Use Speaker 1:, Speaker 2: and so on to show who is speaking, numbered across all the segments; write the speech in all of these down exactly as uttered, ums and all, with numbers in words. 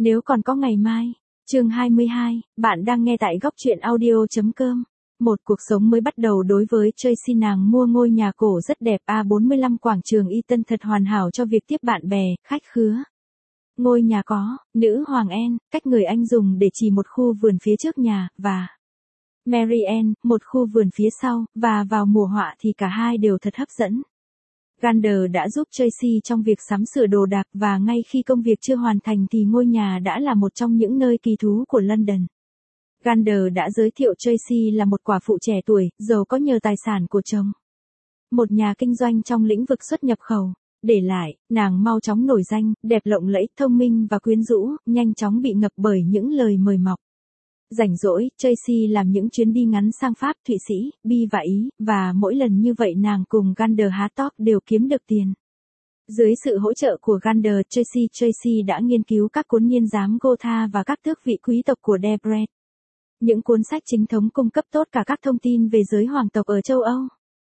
Speaker 1: Nếu còn có ngày mai. Chương hai mươi hai, bạn đang nghe tại góc truyện audio.com. Một cuộc sống mới bắt đầu đối với Tracy, nàng mua ngôi nhà cổ rất đẹp A bốn mươi lăm quảng trường Eaton thật hoàn hảo cho việc tiếp bạn bè, khách khứa. Ngôi nhà có, nữ hoàng Anne, cách người Anh dùng để chỉ một khu vườn phía trước nhà, và Mary Ann, một khu vườn phía sau, và vào mùa họa thì cả hai đều thật hấp dẫn. Gander đã giúp Tracy trong việc sắm sửa đồ đạc và ngay khi công việc chưa hoàn thành thì ngôi nhà đã là một trong những nơi kỳ thú của London. Gander đã giới thiệu Tracy là một quả phụ trẻ tuổi, giàu có nhờ tài sản của chồng. Một nhà kinh doanh trong lĩnh vực xuất nhập khẩu. Để lại, nàng mau chóng nổi danh, đẹp lộng lẫy, thông minh và quyến rũ, nhanh chóng bị ngập bởi những lời mời mọc. Rảnh rỗi, Tracy làm những chuyến đi ngắn sang Pháp, Thụy Sĩ, Bỉ và Ý, và mỗi lần như vậy nàng cùng Gander há tóc đều kiếm được tiền. Dưới sự hỗ trợ của Gander, Tracy Tracy đã nghiên cứu các cuốn niên giám Gotha và các tước vị quý tộc của Debret. Những cuốn sách chính thống cung cấp tốt cả các thông tin về giới hoàng tộc ở châu Âu.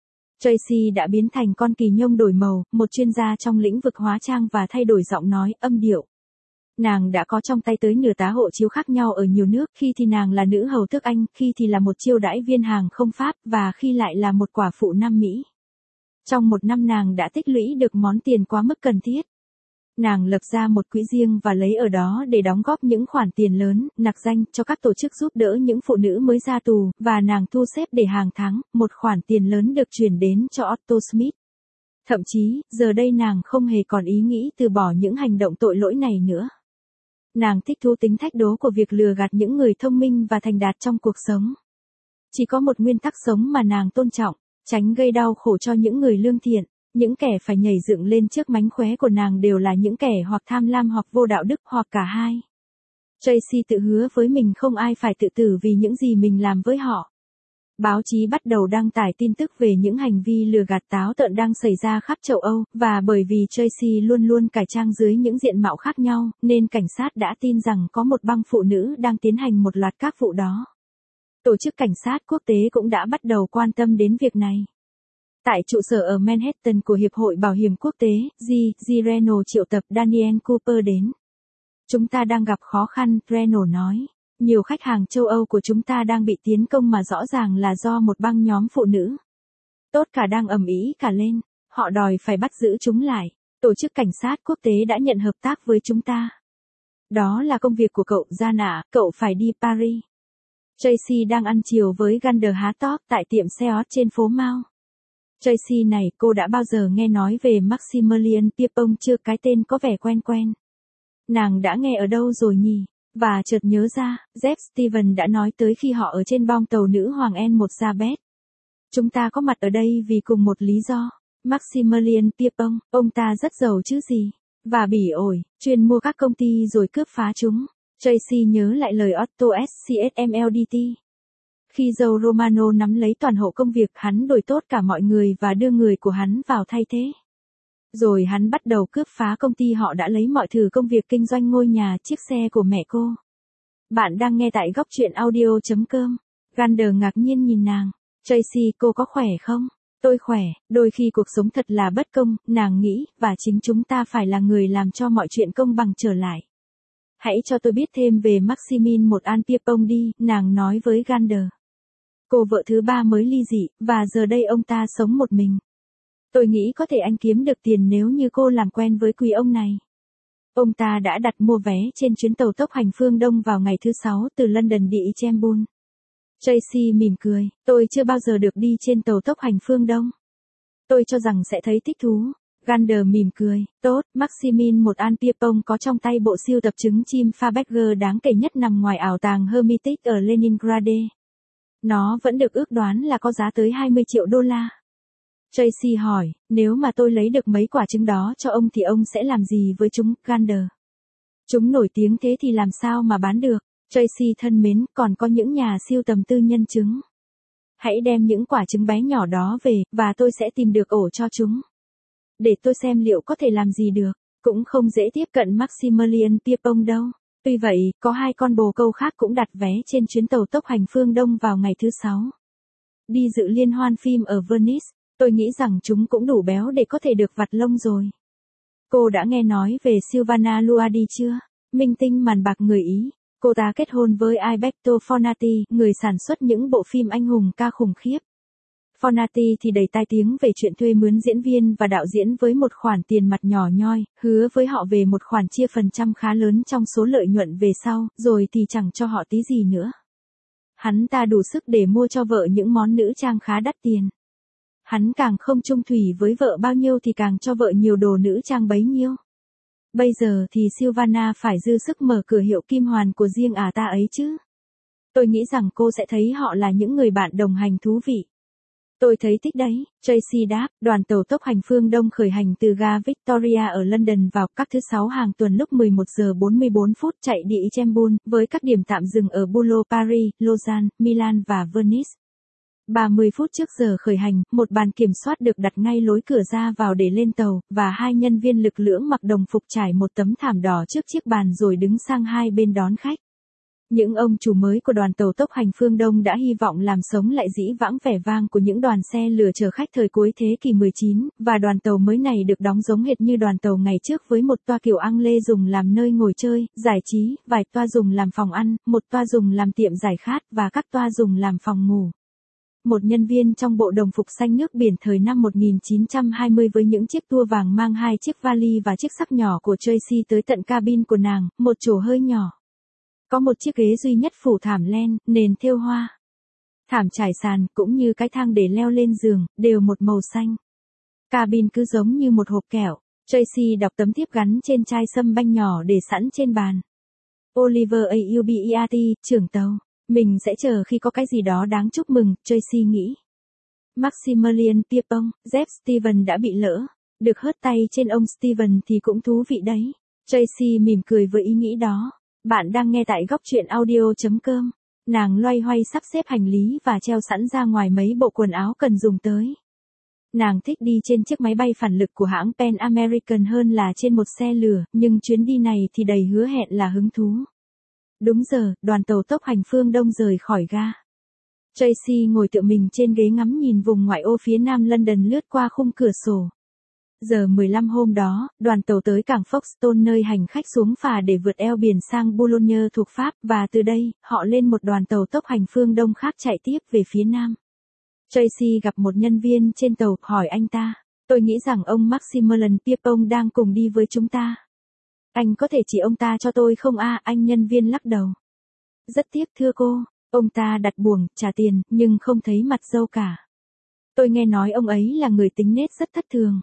Speaker 1: Tracy đã biến thành con kỳ nhông đổi màu, một chuyên gia trong lĩnh vực hóa trang và thay đổi giọng nói, âm điệu. Nàng đã có trong tay tới nửa tá hộ chiếu khác nhau ở nhiều nước, khi thì nàng là nữ hầu tước Anh, khi thì là một chiêu đãi viên hàng không Pháp, và khi lại là một quả phụ Nam Mỹ. Trong một năm nàng đã tích lũy được món tiền quá mức cần thiết. Nàng lập ra một quỹ riêng và lấy ở đó để đóng góp những khoản tiền lớn, nặc danh, cho các tổ chức giúp đỡ những phụ nữ mới ra tù, và nàng thu xếp để hàng tháng, một khoản tiền lớn được chuyển đến cho Otto Smith. Thậm chí, giờ đây nàng không hề còn ý nghĩ từ bỏ những hành động tội lỗi này nữa. Nàng thích thú tính thách đố của việc lừa gạt những người thông minh và thành đạt trong cuộc sống. Chỉ có một nguyên tắc sống mà nàng tôn trọng, tránh gây đau khổ cho những người lương thiện. Những kẻ phải nhảy dựng lên trước mánh khóe của nàng đều là những kẻ hoặc tham lam hoặc vô đạo đức hoặc cả hai. Tracy tự hứa với mình không ai phải tự tử vì những gì mình làm với họ. Báo chí bắt đầu đăng tải tin tức về những hành vi lừa gạt táo tợn đang xảy ra khắp châu Âu, và bởi vì Tracy luôn luôn cải trang dưới những diện mạo khác nhau, nên cảnh sát đã tin rằng có một băng phụ nữ đang tiến hành một loạt các vụ đó. Tổ chức cảnh sát quốc tế cũng đã bắt đầu quan tâm đến việc này. Tại trụ sở ở Manhattan của Hiệp hội Bảo hiểm Quốc tế, G. G. Renault triệu tập Daniel Cooper đến. Chúng ta đang gặp khó khăn, Renault nói. Nhiều khách hàng châu Âu của chúng ta đang bị tiến công mà rõ ràng là do một băng nhóm phụ nữ. Tốt cả đang ầm ĩ cả lên, họ đòi phải bắt giữ chúng lại. Tổ chức cảnh sát quốc tế đã nhận hợp tác với chúng ta. Đó là công việc của cậu, Gia Nạ, cậu phải đi Paris. Tracy đang ăn chiều với Gander há tóc tại tiệm Seat trên phố Mao. Tracy này, cô đã bao giờ nghe nói về Maximilian Pierpont chưa? Cái tên có vẻ quen quen. Nàng đã nghe ở đâu rồi nhỉ? Và chợt nhớ ra, Jeff Steven đã nói tới khi họ ở trên bong tàu nữ hoàng Anne Elizabeth. Chúng ta có mặt ở đây vì cùng một lý do. Maximilian Pierpont, ông ta rất giàu chứ gì. Và bỉ ổi, chuyên mua các công ty rồi cướp phá chúng. Tracy nhớ lại lời Otto Smldt. Khi Joe Romano nắm lấy toàn hộ công việc, hắn đổi tốt cả mọi người và đưa người của hắn vào thay thế. Rồi hắn bắt đầu cướp phá công ty họ đã lấy mọi thử công việc kinh doanh ngôi nhà, chiếc xe của mẹ cô. Bạn đang nghe tại góc truyện audio.com. Gander ngạc nhiên nhìn nàng. Tracy, cô có khỏe không? Tôi khỏe, đôi khi cuộc sống thật là bất công, nàng nghĩ, và chính chúng ta phải là người làm cho mọi chuyện công bằng trở lại. Hãy cho tôi biết thêm về Maximilian một An Pierpont đi, nàng nói với Gander. Cô vợ thứ ba mới ly dị, và giờ đây ông ta sống một mình. Tôi nghĩ có thể anh kiếm được tiền nếu như cô làm quen với quý ông này. Ông ta đã đặt mua vé trên chuyến tàu tốc hành phương Đông vào ngày thứ sáu từ London đi Istanbul. Tracy mỉm cười, tôi chưa bao giờ được đi trên tàu tốc hành phương Đông. Tôi cho rằng sẽ thấy thích thú. Gander mỉm cười, tốt, Maximilian một An Pierpont có trong tay bộ siêu tập trứng chim Fabergé đáng kể nhất nằm ngoài ảo tàng Hermitage ở Leningrad. Nó vẫn được ước đoán là có giá tới hai mươi triệu đô la. Tracy hỏi, nếu mà tôi lấy được mấy quả trứng đó cho ông thì ông sẽ làm gì với chúng, Gander? Chúng nổi tiếng thế thì làm sao mà bán được? Tracy thân mến, còn có những nhà siêu tầm tư nhân trứng. Hãy đem những quả trứng bé nhỏ đó về, và tôi sẽ tìm được ổ cho chúng. Để tôi xem liệu có thể làm gì được. Cũng không dễ tiếp cận Maximilian Pierpont đâu. Tuy vậy, có hai con bồ câu khác cũng đặt vé trên chuyến tàu tốc hành phương Đông vào ngày thứ sáu. Đi dự liên hoan phim ở Venice, tôi nghĩ rằng chúng cũng đủ béo để có thể được vặt lông rồi. Cô đã nghe nói về Silvana Luadi chưa? Minh tinh màn bạc người Ý. Cô ta kết hôn với Alberto Fornati, người sản xuất những bộ phim anh hùng ca khủng khiếp. Fornati thì đầy tai tiếng về chuyện thuê mướn diễn viên và đạo diễn với một khoản tiền mặt nhỏ nhoi, hứa với họ về một khoản chia phần trăm khá lớn trong số lợi nhuận về sau, rồi thì chẳng cho họ tí gì nữa. Hắn ta đủ sức để mua cho vợ những món nữ trang khá đắt tiền. Hắn càng không chung thủy với vợ bao nhiêu thì càng cho vợ nhiều đồ nữ trang bấy nhiêu. Bây giờ thì Silvana phải dư sức mở cửa hiệu kim hoàn của riêng ả ta ấy chứ. Tôi nghĩ rằng cô sẽ thấy họ là những người bạn đồng hành thú vị. Tôi thấy thích đấy, Tracy đáp. Đoàn tàu tốc hành phương Đông khởi hành từ ga Victoria ở London vào các thứ sáu hàng tuần lúc mười một giờ bốn mươi bốn phút chạy đi Istanbul, với các điểm tạm dừng ở Bulo, Paris, Lausanne, Milan và Venice. ba mươi phút trước giờ khởi hành, một bàn kiểm soát được đặt ngay lối cửa ra vào để lên tàu, và hai nhân viên lực lưỡng mặc đồng phục trải một tấm thảm đỏ trước chiếc bàn rồi đứng sang hai bên đón khách. Những ông chủ mới của đoàn tàu tốc hành phương Đông đã hy vọng làm sống lại dĩ vãng vẻ vang của những đoàn xe lửa chở khách thời cuối thế kỷ mười chín, và đoàn tàu mới này được đóng giống hệt như đoàn tàu ngày trước với một toa kiểu Anglais dùng làm nơi ngồi chơi, giải trí, vài toa dùng làm phòng ăn, một toa dùng làm tiệm giải khát và các toa dùng làm phòng ngủ. Một nhân viên trong bộ đồng phục xanh nước biển thời năm một nghìn chín trăm hai mươi với những chiếc tua vàng mang hai chiếc vali và chiếc sắc nhỏ của Tracy tới tận cabin của nàng, một chỗ hơi nhỏ. Có một chiếc ghế duy nhất phủ thảm len, nền thêu hoa. Thảm trải sàn, cũng như cái thang để leo lên giường, đều một màu xanh. Cabin cứ giống như một hộp kẹo. Tracy đọc tấm thiếp gắn trên chai sâm banh nhỏ để sẵn trên bàn. Oliver Albert, trưởng tàu. Mình sẽ chờ khi có cái gì đó đáng chúc mừng, Tracy nghĩ. Maximilian Pierpont, Jeff Steven đã bị lỡ. Được hớt tay trên ông Steven thì cũng thú vị đấy. Tracy mỉm cười với ý nghĩ đó. Bạn đang nghe tại góc truyện audio chấm com. Nàng loay hoay sắp xếp hành lý và treo sẵn ra ngoài mấy bộ quần áo cần dùng tới. Nàng thích đi trên chiếc máy bay phản lực của hãng Pan American hơn là trên một xe lửa, nhưng chuyến đi này thì đầy hứa hẹn là hứng thú. Đúng giờ, đoàn tàu tốc hành phương Đông rời khỏi ga. Tracy ngồi tựa mình trên ghế ngắm nhìn vùng ngoại ô phía nam London lướt qua khung cửa sổ. Giờ mười lăm hôm đó, đoàn tàu tới cảng Folkestone nơi hành khách xuống phà để vượt eo biển sang Boulogne thuộc Pháp, và từ đây, họ lên một đoàn tàu tốc hành phương Đông khác chạy tiếp về phía nam. Tracy gặp một nhân viên trên tàu, hỏi anh ta, tôi nghĩ rằng ông Maximilian Pierpont đang cùng đi với chúng ta. Anh có thể chỉ ông ta cho tôi không a? À, anh nhân viên lắc đầu. Rất tiếc thưa cô, ông ta đặt buồng, trả tiền, nhưng không thấy mặt dâu cả. Tôi nghe nói ông ấy là người tính nết rất thất thường.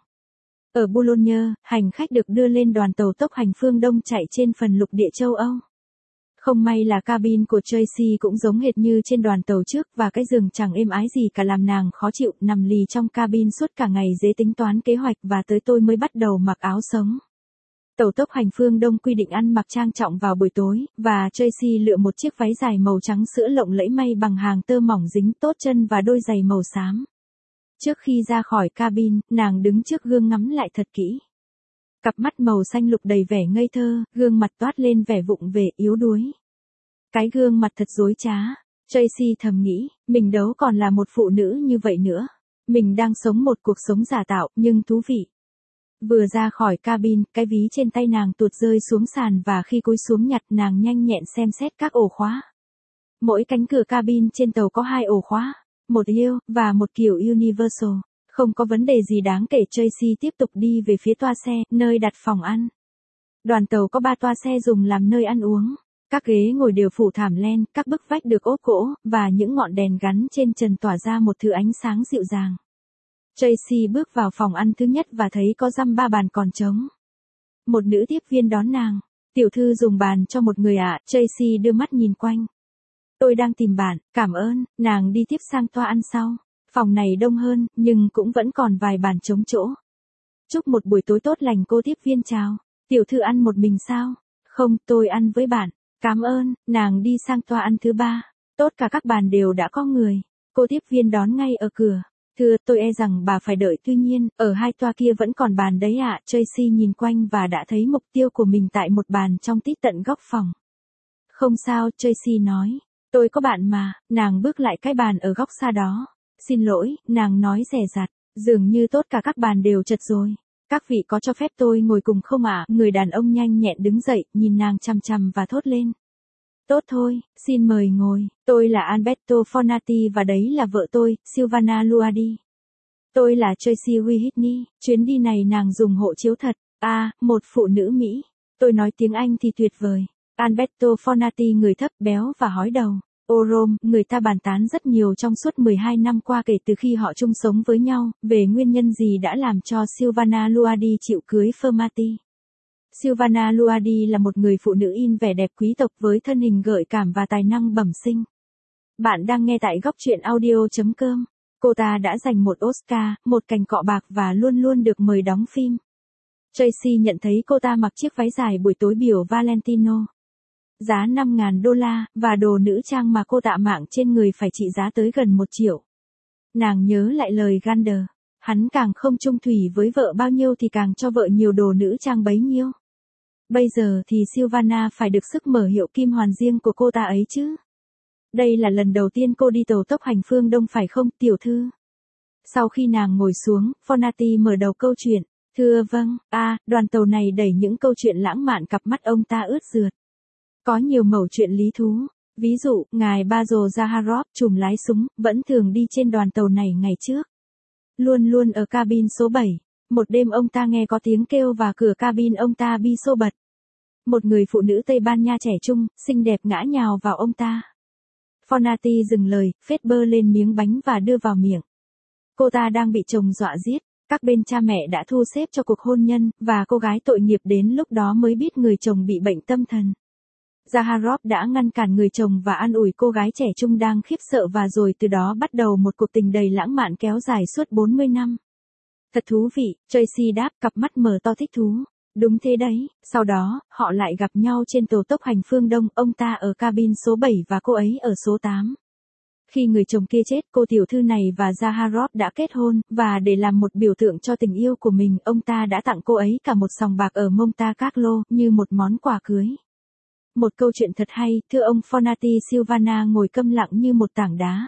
Speaker 1: Ở Boulogne, hành khách được đưa lên đoàn tàu tốc hành phương Đông chạy trên phần lục địa châu Âu. Không may là cabin của Tracy cũng giống hệt như trên đoàn tàu trước, và cái giường chẳng êm ái gì cả làm nàng khó chịu, nằm lì trong cabin suốt cả ngày dễ tính toán kế hoạch, và tới tôi mới bắt đầu mặc áo sống. Tàu tốc hành phương Đông quy định ăn mặc trang trọng vào buổi tối, và Tracy lựa một chiếc váy dài màu trắng sữa lộng lẫy may bằng hàng tơ mỏng dính tốt chân và đôi giày màu xám. Trước khi ra khỏi cabin, nàng đứng trước gương ngắm lại thật kỹ. Cặp mắt màu xanh lục đầy vẻ ngây thơ, gương mặt toát lên vẻ vụng về, yếu đuối. Cái gương mặt thật dối trá. Tracy thầm nghĩ, mình đâu còn là một phụ nữ như vậy nữa. Mình đang sống một cuộc sống giả tạo, nhưng thú vị. Vừa ra khỏi cabin, cái ví trên tay nàng tuột rơi xuống sàn, và khi cúi xuống nhặt, nàng nhanh nhẹn xem xét các ổ khóa. Mỗi cánh cửa cabin trên tàu có hai ổ khóa, một yêu, và một kiểu universal. Không có vấn đề gì đáng kể. Tracy tiếp tục đi về phía toa xe, nơi đặt phòng ăn. Đoàn tàu có ba toa xe dùng làm nơi ăn uống. Các ghế ngồi đều phủ thảm len, các bức vách được ốp gỗ, và những ngọn đèn gắn trên trần tỏa ra một thứ ánh sáng dịu dàng. Tracy bước vào phòng ăn thứ nhất và thấy có dăm ba bàn còn trống. Một nữ tiếp viên đón nàng. Tiểu thư dùng bàn cho một người ạ. À. Tracy đưa mắt nhìn quanh. Tôi đang tìm bạn, cảm ơn. Nàng đi tiếp sang toa ăn sau. Phòng này đông hơn, nhưng cũng vẫn còn vài bàn trống chỗ. Chúc một buổi tối tốt lành, cô tiếp viên chào. Tiểu thư ăn một mình sao? Không, tôi ăn với bạn. Cảm ơn. Nàng đi sang toa ăn thứ ba. Tốt, cả các bàn đều đã có người. Cô tiếp viên đón ngay ở cửa. Thưa, tôi e rằng bà phải đợi, tuy nhiên, ở hai toa kia vẫn còn bàn đấy ạ. À. Tracy nhìn quanh và đã thấy mục tiêu của mình tại một bàn trong tít tận góc phòng. Không sao, Tracy nói. Tôi có bạn mà. Nàng bước lại cái bàn ở góc xa đó. Xin lỗi, nàng nói dè dặt. Dường như tốt cả các bàn đều chật rồi. Các vị có cho phép tôi ngồi cùng không ạ? Người đàn ông nhanh nhẹn đứng dậy, nhìn nàng chằm chằm và thốt lên. Tốt thôi, xin mời ngồi, tôi là Alberto Fornati và đấy là vợ tôi, Silvana Luardi. Tôi là Tracy Whitney, chuyến đi này nàng dùng hộ chiếu thật, à, một phụ nữ Mỹ. Tôi nói tiếng Anh thì tuyệt vời. Alberto Fornati người thấp béo và hói đầu. Ô Rome, người ta bàn tán rất nhiều trong suốt mười hai năm qua kể từ khi họ chung sống với nhau, về nguyên nhân gì đã làm cho Silvana Luardi chịu cưới Fornati. Silvana Luardi là một người phụ nữ in vẻ đẹp quý tộc với thân hình gợi cảm và tài năng bẩm sinh. Bạn đang nghe tại góc truyện audio chấm com. Cô ta đã giành một Oscar, một cành cọ bạc và luôn luôn được mời đóng phim. Tracy nhận thấy cô ta mặc chiếc váy dài buổi tối biểu Valentino. Giá năm nghìn đô la, và đồ nữ trang mà cô tạ mạng trên người phải trị giá tới gần một triệu. Nàng nhớ lại lời Gander. Hắn càng không chung thủy với vợ bao nhiêu thì càng cho vợ nhiều đồ nữ trang bấy nhiêu. Bây giờ thì Silvana phải được sức mở hiệu kim hoàn riêng của cô ta ấy chứ. Đây là lần đầu tiên cô đi tàu tốc hành phương Đông phải không, tiểu thư? Sau khi nàng ngồi xuống, Fornati mở đầu câu chuyện. Thưa vâng, à, đoàn tàu này đẩy những câu chuyện lãng mạn cặp mắt ông ta ướt rượt. Có nhiều mẩu chuyện lý thú. Ví dụ, ngài Basil Zaharov, trùm lái súng, vẫn thường đi trên đoàn tàu này ngày trước. Luôn luôn ở cabin số bảy. Một đêm ông ta nghe có tiếng kêu và cửa cabin ông ta bi xô bật. Một người phụ nữ Tây Ban Nha trẻ trung, xinh đẹp ngã nhào vào ông ta. Fornati dừng lời, phết bơ lên miếng bánh và đưa vào miệng. Cô ta đang bị chồng dọa giết. Các bên cha mẹ đã thu xếp cho cuộc hôn nhân, và cô gái tội nghiệp đến lúc đó mới biết người chồng bị bệnh tâm thần. Zaharov đã ngăn cản người chồng và an ủi cô gái trẻ trung đang khiếp sợ và rồi từ đó bắt đầu một cuộc tình đầy lãng mạn kéo dài suốt bốn mươi năm. Thật thú vị, Tracy đáp, cặp mắt mở to thích thú. Đúng thế đấy, sau đó, họ lại gặp nhau trên tàu tốc hành phương Đông, ông ta ở cabin số bảy và cô ấy ở số tám. Khi người chồng kia chết, cô tiểu thư này và Zaharov đã kết hôn, và để làm một biểu tượng cho tình yêu của mình, ông ta đã tặng cô ấy cả một sòng bạc ở Monte Carlo, như một món quà cưới. Một câu chuyện thật hay, thưa ông Fornati. Silvana ngồi câm lặng như một tảng đá.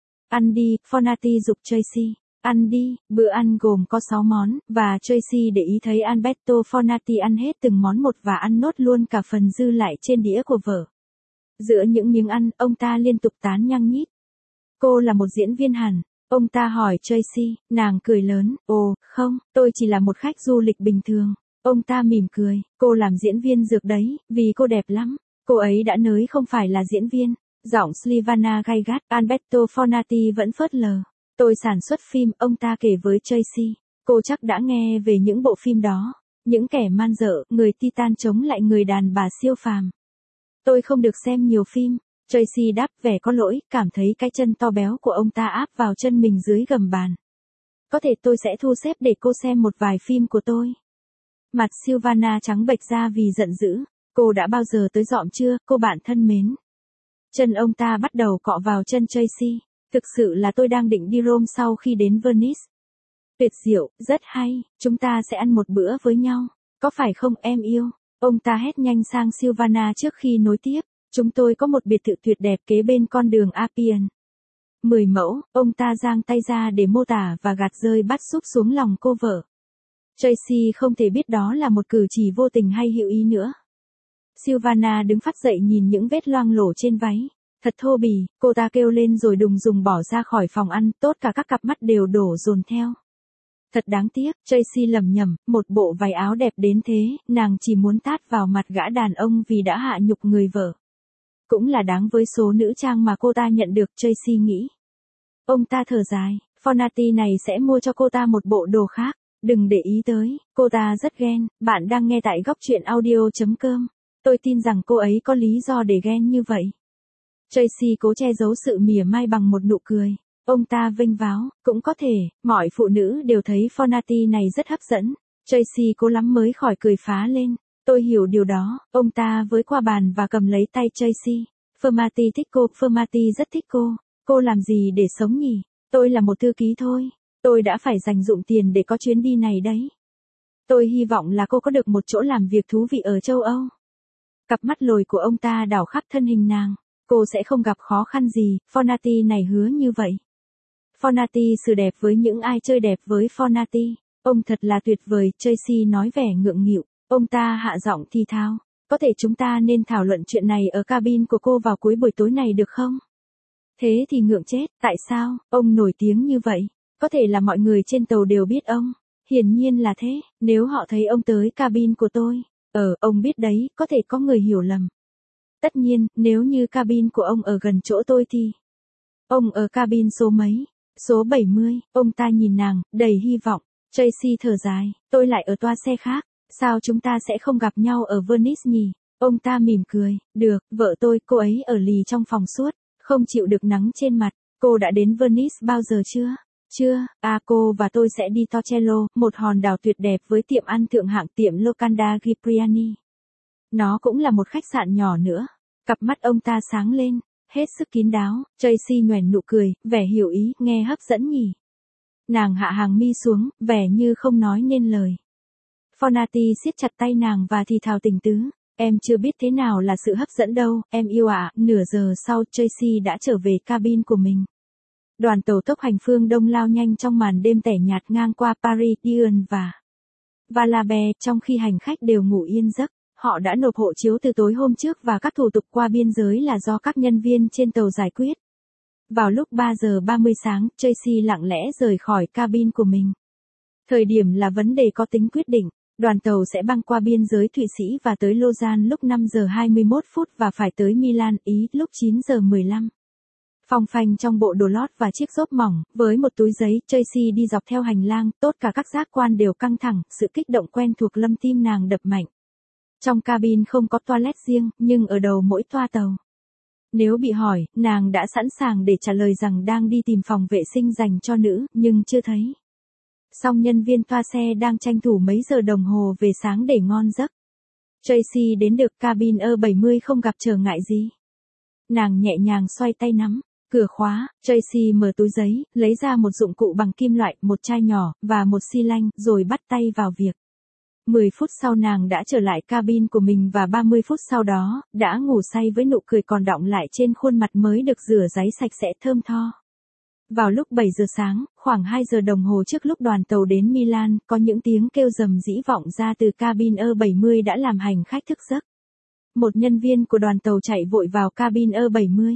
Speaker 1: Ăn đi, Fornati giục Tracy. Ăn đi, bữa ăn gồm có sáu món, và Tracy để ý thấy Alberto Fornati ăn hết từng món một và ăn nốt luôn cả phần dư lại trên đĩa của vợ. Giữa những miếng ăn, ông ta liên tục tán nhăng nhít. Cô là một diễn viên hẳn. Ông ta hỏi Tracy, nàng cười lớn, ồ, không, tôi chỉ là một khách du lịch bình thường. Ông ta mỉm cười, cô làm diễn viên dược đấy, vì cô đẹp lắm. Cô ấy đã nói không phải là diễn viên. Giọng Silvana gay gắt, Alberto Fornati vẫn phớt lờ. Tôi sản xuất phim, ông ta kể với Tracy. Cô chắc đã nghe về những bộ phim đó. Những kẻ man dợ, người Titan chống lại người đàn bà siêu phàm. Tôi không được xem nhiều phim. Tracy đáp vẻ có lỗi, cảm thấy cái chân to béo của ông ta áp vào chân mình dưới gầm bàn. Có thể tôi sẽ thu xếp để cô xem một vài phim của tôi. Mặt Silvana trắng bệch ra vì giận dữ. Cô đã bao giờ tới dọm chưa, cô bạn thân mến? Chân ông ta bắt đầu cọ vào chân Tracy. Thực sự là tôi đang định đi Rome sau khi đến Venice. Tuyệt diệu, rất hay, chúng ta sẽ ăn một bữa với nhau. Có phải không em yêu? Ông ta hét nhanh sang Silvana trước khi nối tiếp. Chúng tôi có một biệt thự tuyệt đẹp kế bên con đường Appian. Mười mẫu, ông ta giang tay ra để mô tả và gạt rơi bát súp xuống lòng cô vợ. Tracy không thể biết đó là một cử chỉ vô tình hay hữu ý nữa. Silvana đứng phát dậy nhìn những vết loang lổ trên váy. Thật thô bỉ, cô ta kêu lên rồi đùng dùng bỏ ra khỏi phòng ăn, tốt cả các cặp mắt đều đổ dồn theo. Thật đáng tiếc, Tracy lẩm nhẩm, một bộ váy áo đẹp đến thế, nàng chỉ muốn tát vào mặt gã đàn ông vì đã hạ nhục người vợ. Cũng là đáng với số nữ trang mà cô ta nhận được, Tracy nghĩ. Ông ta thở dài, Fornati này sẽ mua cho cô ta một bộ đồ khác. Đừng để ý tới, cô ta rất ghen. Bạn đang nghe tại góc truyện audio chấm com. Tôi tin rằng cô ấy có lý do để ghen như vậy. Tracy cố che giấu sự mỉa mai bằng một nụ cười. Ông ta vênh váo, cũng có thể, mọi phụ nữ đều thấy Fornati này rất hấp dẫn. Tracy cố lắm mới khỏi cười phá lên. Tôi hiểu điều đó. Ông ta với qua bàn và cầm lấy tay Tracy. Fornati thích cô, Fornati rất thích cô. Cô làm gì để sống nhỉ? Tôi là một thư ký thôi. Tôi đã phải dành dụm tiền để có chuyến đi này đấy. Tôi hy vọng là cô có được một chỗ làm việc thú vị ở châu Âu. Cặp mắt lồi của ông ta đảo khắp thân hình nàng. Cô sẽ không gặp khó khăn gì, Fornati này hứa như vậy. Fornati xử đẹp với những ai chơi đẹp với Fornati. Ông thật là tuyệt vời, Tracy nói vẻ ngượng nghịu. Ông ta hạ giọng thì thào. Có thể chúng ta nên thảo luận chuyện này ở cabin của cô vào cuối buổi tối này được không? Thế thì ngượng chết, tại sao, ông nổi tiếng như vậy? Có thể là mọi người trên tàu đều biết ông. Hiển nhiên là thế, nếu họ thấy ông tới cabin của tôi. Ờ, ông biết đấy, có thể có người hiểu lầm. Tất nhiên, nếu như cabin của ông ở gần chỗ tôi thì... Ông ở cabin số mấy? Số bảy mươi, ông ta nhìn nàng, đầy hy vọng. Tracy thở dài, tôi lại ở toa xe khác. Sao chúng ta sẽ không gặp nhau ở Venice nhỉ? Ông ta mỉm cười, được, vợ tôi, cô ấy ở lì trong phòng suốt, không chịu được nắng trên mặt. Cô đã đến Venice bao giờ chưa? Chưa, à cô và tôi sẽ đi Torcello, một hòn đảo tuyệt đẹp với tiệm ăn thượng hạng tiệm Locanda Cipriani. Nó cũng là một khách sạn nhỏ nữa. Cặp mắt ông ta sáng lên, hết sức kín đáo. Tracy nhoẻn nụ cười, vẻ hiểu ý, nghe hấp dẫn nhỉ. Nàng hạ hàng mi xuống, vẻ như không nói nên lời. Fornati siết chặt tay nàng và thì thào tình tứ. Em chưa biết thế nào là sự hấp dẫn đâu, em yêu ạ. À. Nửa giờ sau, Tracy đã trở về cabin của mình. Đoàn tàu tốc hành phương Đông lao nhanh trong màn đêm tẻ nhạt ngang qua Paris, Lyon và Valabé, trong khi hành khách đều ngủ yên giấc. Họ đã nộp hộ chiếu từ tối hôm trước và các thủ tục qua biên giới là do các nhân viên trên tàu giải quyết. Vào lúc ba giờ ba mươi sáng, Tracy lặng lẽ rời khỏi cabin của mình. Thời điểm là vấn đề có tính quyết định. Đoàn tàu sẽ băng qua biên giới Thụy Sĩ và tới Lausanne lúc năm giờ hai mươi mốt phút và phải tới Milan, Ý, lúc chín giờ mười lăm. Phong phanh trong bộ đồ lót và chiếc xốp mỏng, với một túi giấy, Tracy đi dọc theo hành lang, tốt cả các giác quan đều căng thẳng, sự kích động quen thuộc lâm tim nàng đập mạnh. Trong cabin không có toilet riêng, nhưng ở đầu mỗi toa tàu. Nếu bị hỏi, nàng đã sẵn sàng để trả lời rằng đang đi tìm phòng vệ sinh dành cho nữ, nhưng chưa thấy. Song nhân viên toa xe đang tranh thủ mấy giờ đồng hồ về sáng để ngon giấc. Tracy đến được cabin E bảy mươi không gặp trở ngại gì. Nàng nhẹ nhàng xoay tay nắm, cửa khóa, Tracy mở túi giấy, lấy ra một dụng cụ bằng kim loại, một chai nhỏ, và một xi lanh, rồi bắt tay vào việc. mười phút sau nàng đã trở lại cabin của mình và ba mươi phút sau đó, đã ngủ say với nụ cười còn đọng lại trên khuôn mặt mới được rửa ráy sạch sẽ thơm tho. Vào lúc bảy giờ sáng, khoảng hai giờ đồng hồ trước lúc đoàn tàu đến Milan, có những tiếng kêu rầm rĩ vọng ra từ cabin E bảy mươi đã làm hành khách thức giấc. Một nhân viên của đoàn tàu chạy vội vào cabin E bảy mươi.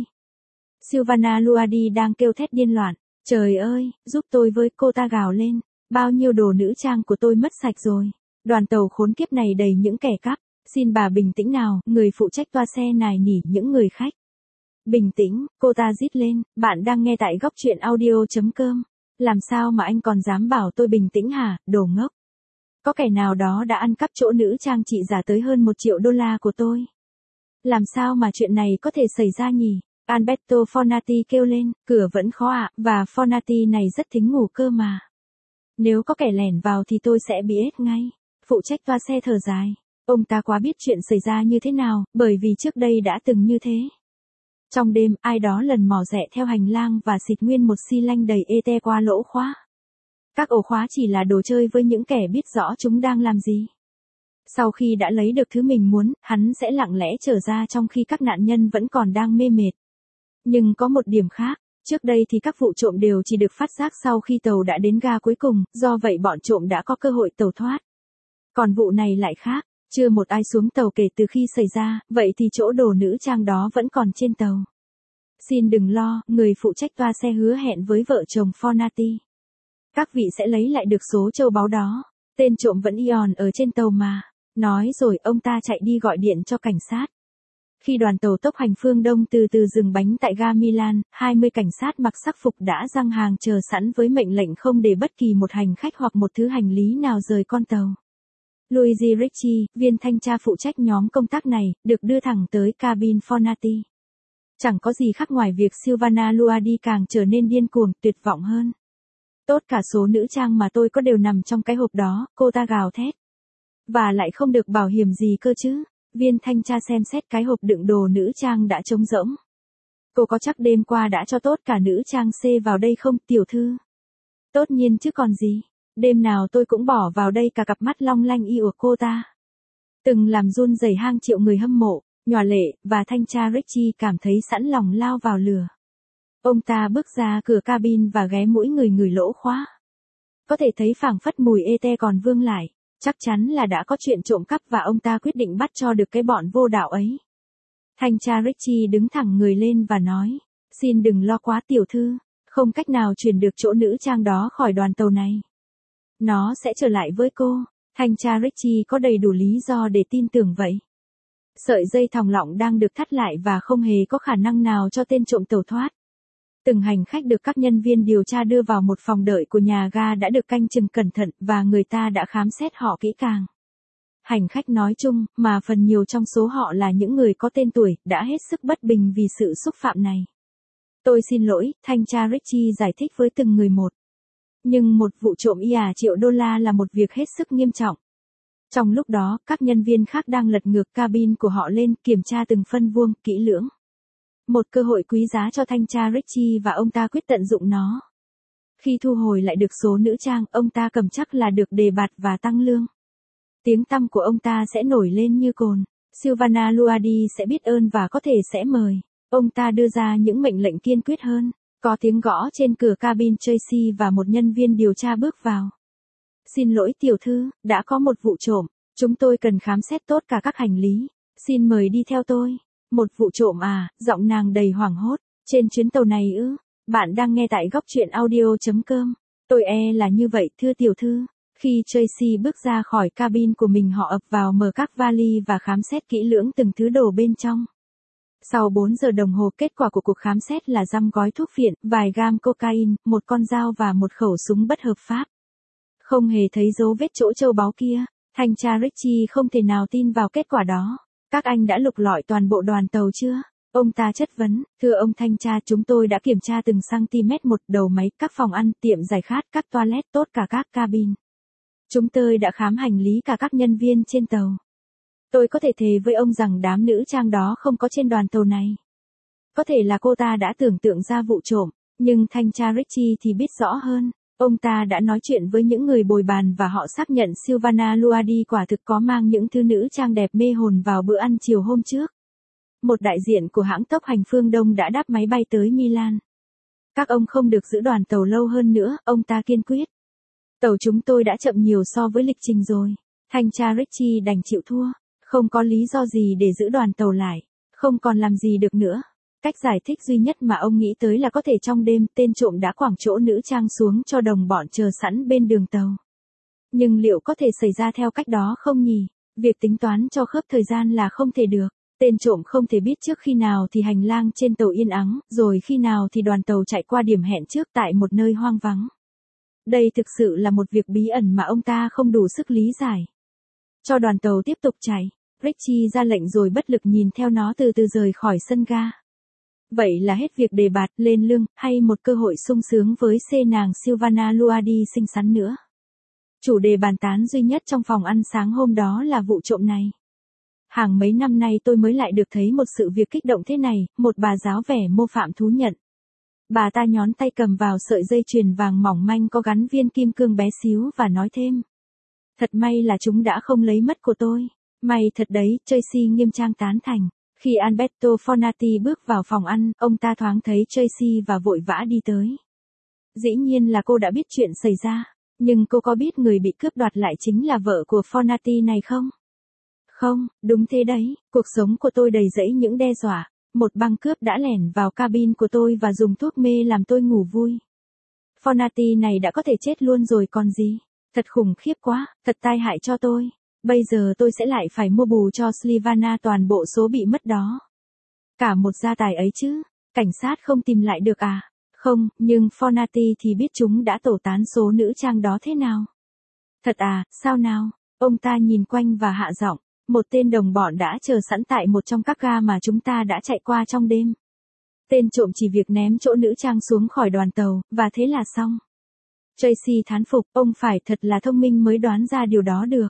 Speaker 1: Silvana Luadi đang kêu thét điên loạn. Trời ơi, giúp tôi với, cô ta gào lên. Bao nhiêu đồ nữ trang của tôi mất sạch rồi. Đoàn tàu khốn kiếp này đầy những kẻ cắp. Xin bà bình tĩnh nào, người phụ trách toa xe nài nỉ những người khách. Bình tĩnh, cô ta rít lên, bạn đang nghe tại góc truyện audio chấm com. Làm sao mà anh còn dám bảo tôi bình tĩnh hả, đồ ngốc. Có kẻ nào đó đã ăn cắp chỗ nữ trang trị giá tới hơn một triệu đô la của tôi. Làm sao mà chuyện này có thể xảy ra nhỉ? Alberto Fornati kêu lên, cửa vẫn khó ạ, và Fornati này rất thính ngủ cơ mà. Nếu có kẻ lẻn vào thì tôi sẽ bị ết ngay. Phụ trách toa xe thở dài. Ông ta quá biết chuyện xảy ra như thế nào, bởi vì trước đây đã từng như thế. Trong đêm, ai đó lần mò rẽ theo hành lang và xịt nguyên một xi lanh đầy ê qua lỗ khóa. Các ổ khóa chỉ là đồ chơi với những kẻ biết rõ chúng đang làm gì. Sau khi đã lấy được thứ mình muốn, hắn sẽ lặng lẽ trở ra trong khi các nạn nhân vẫn còn đang mê mệt. Nhưng có một điểm khác, trước đây thì các vụ trộm đều chỉ được phát giác sau khi tàu đã đến ga cuối cùng, do vậy bọn trộm đã có cơ hội tẩu thoát. Còn vụ này lại khác, chưa một ai xuống tàu kể từ khi xảy ra, vậy thì chỗ đồ nữ trang đó vẫn còn trên tàu. Xin đừng lo, người phụ trách toa xe hứa hẹn với vợ chồng Fornati. Các vị sẽ lấy lại được số châu báu đó. Tên trộm vẫn Ion ở trên tàu mà. Nói rồi ông ta chạy đi gọi điện cho cảnh sát. Khi đoàn tàu tốc hành phương Đông từ từ dừng bánh tại ga Milan, hai mươi cảnh sát mặc sắc phục đã giăng hàng chờ sẵn với mệnh lệnh không để bất kỳ một hành khách hoặc một thứ hành lý nào rời con tàu. Luigi Ricci, viên thanh tra phụ trách nhóm công tác này, được đưa thẳng tới cabin Fornati. Chẳng có gì khác ngoài việc Silvana Luadi càng trở nên điên cuồng, tuyệt vọng hơn. Tốt cả số nữ trang mà tôi có đều nằm trong cái hộp đó, cô ta gào thét. Và lại không được bảo hiểm gì cơ chứ. Viên thanh tra xem xét cái hộp đựng đồ nữ trang đã trống rỗng. Cô có chắc đêm qua đã cho tốt cả nữ trang C vào đây không, tiểu thư? Tốt nhiên chứ còn gì. Đêm nào tôi cũng bỏ vào đây cả cặp mắt long lanh y của cô ta. Từng làm run rẩy hàng triệu người hâm mộ, nhòa lệ, và thanh tra Ricci cảm thấy sẵn lòng lao vào lửa. Ông ta bước ra cửa cabin và ghé mũi người người lỗ khóa. Có thể thấy phảng phất mùi ê-te còn vương lại. Chắc chắn là đã có chuyện trộm cắp và ông ta quyết định bắt cho được cái bọn vô đạo ấy. Thanh tra Richie đứng thẳng người lên và nói. Xin đừng lo quá tiểu thư. Không cách nào chuyển được chỗ nữ trang đó khỏi đoàn tàu này. Nó sẽ trở lại với cô. Thanh tra Richie có đầy đủ lý do để tin tưởng vậy. Sợi dây thòng lọng đang được thắt lại và không hề có khả năng nào cho tên trộm tẩu thoát. Từng hành khách được các nhân viên điều tra đưa vào một phòng đợi của nhà ga đã được canh chừng cẩn thận và người ta đã khám xét họ kỹ càng. Hành khách nói chung, mà phần nhiều trong số họ là những người có tên tuổi, đã hết sức bất bình vì sự xúc phạm này. Tôi xin lỗi, thanh tra Richie giải thích với từng người một. Nhưng một vụ trộm y à triệu đô la là một việc hết sức nghiêm trọng. Trong lúc đó, các nhân viên khác đang lật ngược cabin của họ lên, kiểm tra từng phân vuông, kỹ lưỡng. Một cơ hội quý giá cho thanh tra Richie và ông ta quyết tận dụng nó. Khi thu hồi lại được số nữ trang, ông ta cầm chắc là được đề bạt và tăng lương. Tiếng tăm của ông ta sẽ nổi lên như cồn. Silvana Luadi sẽ biết ơn và có thể sẽ mời. Ông ta đưa ra những mệnh lệnh kiên quyết hơn. Có tiếng gõ trên cửa cabin Tracy và một nhân viên điều tra bước vào. Xin lỗi tiểu thư, đã có một vụ trộm. Chúng tôi cần khám xét tốt cả các hành lý. Xin mời đi theo tôi. Một vụ trộm à, giọng nàng đầy hoảng hốt. Trên chuyến tàu này ư? Bạn đang nghe tại góc truyện audio.com. Tôi e là như vậy thưa tiểu thư. Khi Tracy bước ra khỏi cabin của mình họ ập vào mở các vali và khám xét kỹ lưỡng từng thứ đồ bên trong. Sau bốn giờ đồng hồ kết quả của cuộc khám xét là dăm gói thuốc phiện, vài gam cocaine, một con dao và một khẩu súng bất hợp pháp. Không hề thấy dấu vết chỗ châu báu kia. Thanh tra Richie không thể nào tin vào kết quả đó. Các anh đã lục lọi toàn bộ đoàn tàu chưa? Ông ta chất vấn, thưa ông thanh tra chúng tôi đã kiểm tra từng cm một đầu máy, các phòng ăn, tiệm giải khát, các toilet, tốt cả các cabin. Chúng tôi đã khám hành lý cả các nhân viên trên tàu. Tôi có thể thề với ông rằng đám nữ trang đó không có trên đoàn tàu này. Có thể là cô ta đã tưởng tượng ra vụ trộm, nhưng thanh tra Richie thì biết rõ hơn. Ông ta đã nói chuyện với những người bồi bàn và họ xác nhận Silvana Luadi quả thực có mang những thứ nữ trang đẹp mê hồn vào bữa ăn chiều hôm trước. Một đại diện của hãng tốc hành phương Đông đã đáp máy bay tới Milan. Các ông không được giữ đoàn tàu lâu hơn nữa, ông ta kiên quyết. Tàu chúng tôi đã chậm nhiều so với lịch trình rồi. Thanh tra Richie đành chịu thua. Không có lý do gì để giữ đoàn tàu lại. Không còn làm gì được nữa. Cách giải thích duy nhất mà ông nghĩ tới là có thể trong đêm tên trộm đã quẳng chỗ nữ trang xuống cho đồng bọn chờ sẵn bên đường tàu. Nhưng liệu có thể xảy ra theo cách đó không nhỉ? Việc tính toán cho khớp thời gian là không thể được. Tên trộm không thể biết trước khi nào thì hành lang trên tàu yên ắng, rồi khi nào thì đoàn tàu chạy qua điểm hẹn trước tại một nơi hoang vắng. Đây thực sự là một việc bí ẩn mà ông ta không đủ sức lý giải. Cho đoàn tàu tiếp tục chạy, Richie ra lệnh rồi bất lực nhìn theo nó từ từ rời khỏi sân ga. Vậy là hết việc đề bạt, lên lương, hay một cơ hội sung sướng với C nàng Silvana Luadi xinh xắn nữa. Chủ đề bàn tán duy nhất trong phòng ăn sáng hôm đó là vụ trộm này. Hàng mấy năm nay tôi mới lại được thấy một sự việc kích động thế này, một bà giáo vẻ mô phạm thú nhận. Bà ta nhón tay cầm vào sợi dây chuyền vàng mỏng manh có gắn viên kim cương bé xíu và nói thêm. Thật may là chúng đã không lấy mất của tôi. May thật đấy, Tracy nghiêm trang tán thành. Khi Alberto Fornati bước vào phòng ăn, ông ta thoáng thấy Tracy và vội vã đi tới. Dĩ nhiên là cô đã biết chuyện xảy ra, nhưng cô có biết người bị cướp đoạt lại chính là vợ của Fornati này không? Không, đúng thế đấy, cuộc sống của tôi đầy rẫy những đe dọa. Một băng cướp đã lẻn vào cabin của tôi và dùng thuốc mê làm tôi ngủ vui. Fornati này đã có thể chết luôn rồi còn gì. Thật khủng khiếp quá, thật tai hại cho tôi. Bây giờ tôi sẽ lại phải mua bù cho Silvana toàn bộ số bị mất đó. Cả một gia tài ấy chứ, cảnh sát không tìm lại được à? Không, nhưng Fornati thì biết chúng đã tẩu tán số nữ trang đó thế nào. Thật à, sao nào? Ông ta nhìn quanh và hạ giọng. Một tên đồng bọn đã chờ sẵn tại một trong các ga mà chúng ta đã chạy qua trong đêm. Tên trộm chỉ việc ném chỗ nữ trang xuống khỏi đoàn tàu, và thế là xong. Tracy thán phục, ông phải thật là thông minh mới đoán ra điều đó được.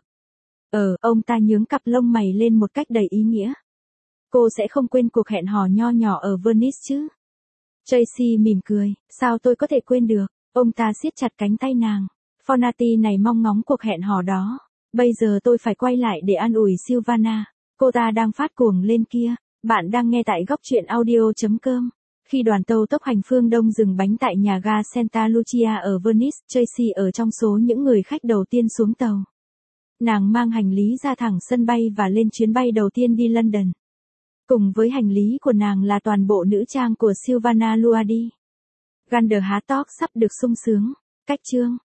Speaker 1: Ờ, ông ta nhướng cặp lông mày lên một cách đầy ý nghĩa. Cô sẽ không quên cuộc hẹn hò nho nhỏ ở Venice chứ? Tracy mỉm cười, sao tôi có thể quên được? Ông ta siết chặt cánh tay nàng. Fornati này mong ngóng cuộc hẹn hò đó. Bây giờ tôi phải quay lại để an ủi Silvana. Cô ta đang phát cuồng lên kia. Bạn đang nghe tại góc truyện audio.com. Khi đoàn tàu tốc hành phương Đông dừng bánh tại nhà ga Santa Lucia ở Venice, Tracy ở trong số những người khách đầu tiên xuống tàu. Nàng mang hành lý ra thẳng sân bay và lên chuyến bay đầu tiên đi London. Cùng với hành lý của nàng là toàn bộ nữ trang của Silvana Luadi. Gander há tóc sắp được sung sướng. Cách chương